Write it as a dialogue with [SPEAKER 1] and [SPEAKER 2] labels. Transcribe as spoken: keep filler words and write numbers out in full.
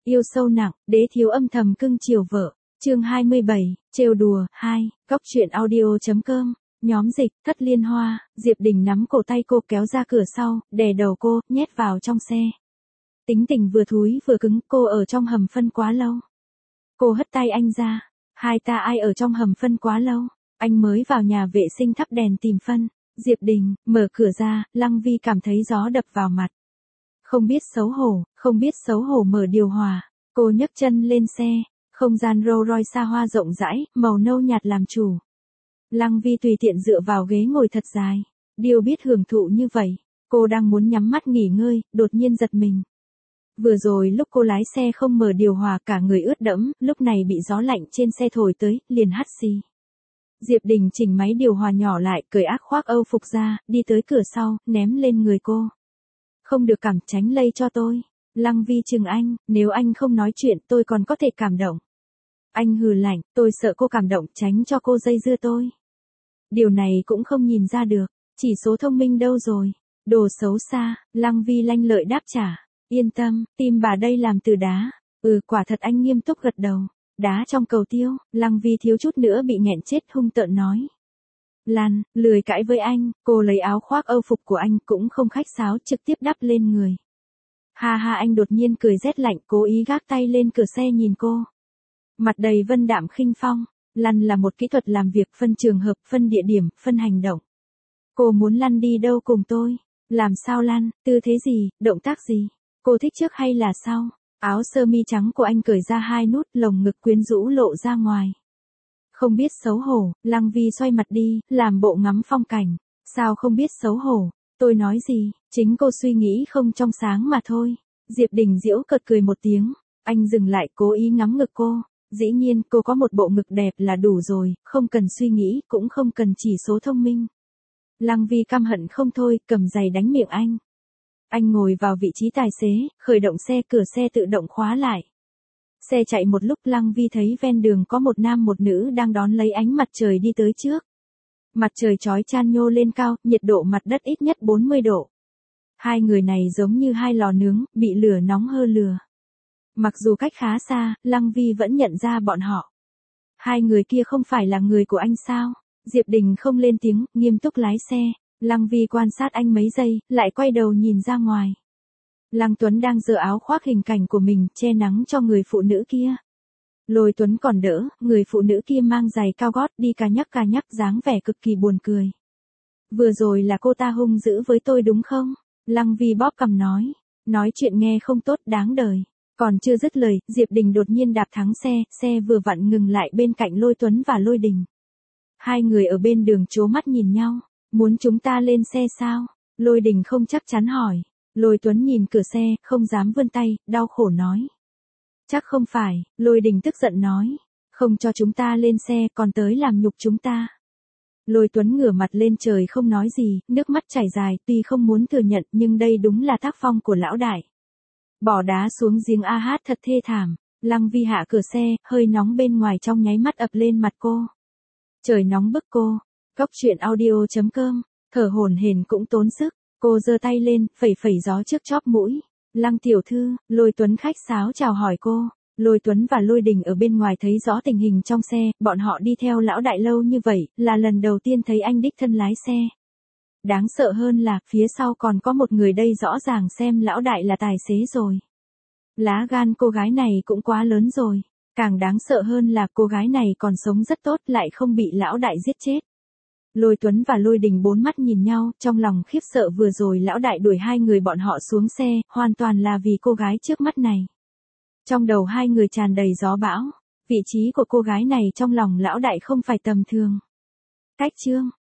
[SPEAKER 1] Yêu sâu nặng, đế thiếu âm thầm cưng chiều vợ. Chương hai mươi bảy, trêu đùa, hai, góc truyện audio chấm com, nhóm dịch, Thất Liên Hoa. Diệp Đình nắm cổ tay cô kéo ra cửa sau, đè đầu cô, nhét vào trong xe. Tính tình vừa thúi vừa cứng, cô ở trong hầm phân quá lâu. Cô hất tay anh ra, hai ta ai ở trong hầm phân quá lâu, anh mới vào nhà vệ sinh thắp đèn tìm phân. Diệp Đình, mở cửa ra, Lăng Vi cảm thấy gió đập vào mặt. Không biết xấu hổ, không biết xấu hổ mở điều hòa, cô nhấc chân lên xe, không gian Rolls Royce xa hoa rộng rãi, màu nâu nhạt làm chủ. Lăng Vi tùy tiện dựa vào ghế ngồi thật dài, điều biết hưởng thụ như vậy, cô đang muốn nhắm mắt nghỉ ngơi, đột nhiên giật mình. Vừa rồi lúc cô lái xe không mở điều hòa cả người ướt đẫm, lúc này bị gió lạnh trên xe thổi tới, liền hắt xì. Diệp Đình chỉnh máy điều hòa nhỏ lại, cởi áo khoác Âu phục ra, đi tới cửa sau, ném lên người cô. Không được cảm, tránh lây cho tôi. Lăng Vi chừng anh, nếu anh không nói chuyện tôi còn có thể cảm động. Anh hừ lạnh, tôi sợ cô cảm động, tránh cho cô dây dưa tôi. Điều này cũng không nhìn ra được, chỉ số thông minh đâu rồi. Đồ xấu xa, Lăng Vi lanh lợi đáp trả. Yên tâm, tim bà đây làm từ đá. Ừ, quả thật, anh nghiêm túc gật đầu. Đá trong cầu tiêu. Lăng Vi thiếu chút nữa bị nghẹn chết, hung tợn nói. Lan, lười cãi với anh, cô lấy áo khoác Âu phục của anh, cũng không khách sáo, trực tiếp đắp lên người. Ha ha, anh đột nhiên cười rét lạnh, cố ý gác tay lên cửa xe nhìn cô. Mặt đầy vân đạm khinh phong. Lăn là một kỹ thuật làm việc, phân trường hợp, phân địa điểm, phân hành động. Cô muốn Lăn đi đâu cùng tôi? Làm sao Lăn, tư thế gì, động tác gì? Cô thích trước hay là sau? Áo sơ mi trắng của anh cởi ra hai nút, lồng ngực quyến rũ lộ ra ngoài. Không biết xấu hổ, Lăng Vi xoay mặt đi, làm bộ ngắm phong cảnh. Sao không biết xấu hổ? Tôi nói gì, chính cô suy nghĩ không trong sáng mà thôi. Diệp Đình giễu cợt cười một tiếng, anh dừng lại, cố ý ngắm ngực cô. Dĩ nhiên, cô có một bộ ngực đẹp là đủ rồi, không cần suy nghĩ, cũng không cần chỉ số thông minh. Lăng Vi căm hận không thôi, cầm giày đánh miệng anh. Anh ngồi vào vị trí tài xế, khởi động xe, cửa xe tự động khóa lại. Xe chạy một lúc, Lăng Vi thấy ven đường có một nam một nữ đang đón lấy ánh mặt trời đi tới trước. Mặt trời chói chan nhô lên cao, nhiệt độ mặt đất ít nhất bốn mươi độ. Hai người này giống như hai lò nướng, bị lửa nóng hơ lửa. Mặc dù cách khá xa, Lăng Vi vẫn nhận ra bọn họ. Hai người kia không phải là người của anh sao? Diệp Đình không lên tiếng, nghiêm túc lái xe. Lăng Vi quan sát anh mấy giây, lại quay đầu nhìn ra ngoài. Lăng Tuấn đang giơ áo khoác hình cảnh của mình, che nắng cho người phụ nữ kia. Lôi Tuấn còn đỡ, người phụ nữ kia mang giày cao gót đi cà nhắc cà nhắc, dáng vẻ cực kỳ buồn cười. Vừa rồi là cô ta hung dữ với tôi đúng không? Lăng Vi bóp cằm nói. Nói chuyện nghe không tốt, đáng đời. Còn chưa dứt lời, Diệp Đình đột nhiên đạp thắng xe, xe vừa vặn ngừng lại bên cạnh Lôi Tuấn và Lôi Đình. Hai người ở bên đường trố mắt nhìn nhau. Muốn chúng ta lên xe sao? Lôi Đình không chắc chắn hỏi. Lôi Tuấn nhìn cửa xe, không dám vươn tay, đau khổ nói. Chắc không phải, Lôi Đình tức giận nói. Không cho chúng ta lên xe, còn tới làm nhục chúng ta. Lôi Tuấn ngửa mặt lên trời không nói gì, nước mắt chảy dài, tuy không muốn thừa nhận nhưng đây đúng là tác phong của lão đại. Bỏ đá xuống giếng a hát thật thê thảm. Lăng Vi hạ cửa xe, hơi nóng bên ngoài trong nháy mắt ập lên mặt cô. Trời nóng bức cô. Góc truyện audio chấm com, thở hổn hển cũng tốn sức. Cô giơ tay lên, phẩy phẩy gió trước chóp mũi. Lăng tiểu thư, Lôi Tuấn khách sáo chào hỏi cô. Lôi Tuấn và Lôi Đình ở bên ngoài thấy rõ tình hình trong xe, bọn họ đi theo lão đại lâu như vậy, là lần đầu tiên thấy anh đích thân lái xe. Đáng sợ hơn là, phía sau còn có một người đây rõ ràng xem lão đại là tài xế rồi. Lá gan cô gái này cũng quá lớn rồi. Càng đáng sợ hơn là cô gái này còn sống rất tốt, lại không bị lão đại giết chết. Lôi Tuấn và Lôi Đình bốn mắt nhìn nhau, trong lòng khiếp sợ vừa rồi lão đại đuổi hai người bọn họ xuống xe, hoàn toàn là vì cô gái trước mắt này. Trong đầu hai người tràn đầy gió bão, vị trí của cô gái này trong lòng lão đại không phải tầm thường. Cách chương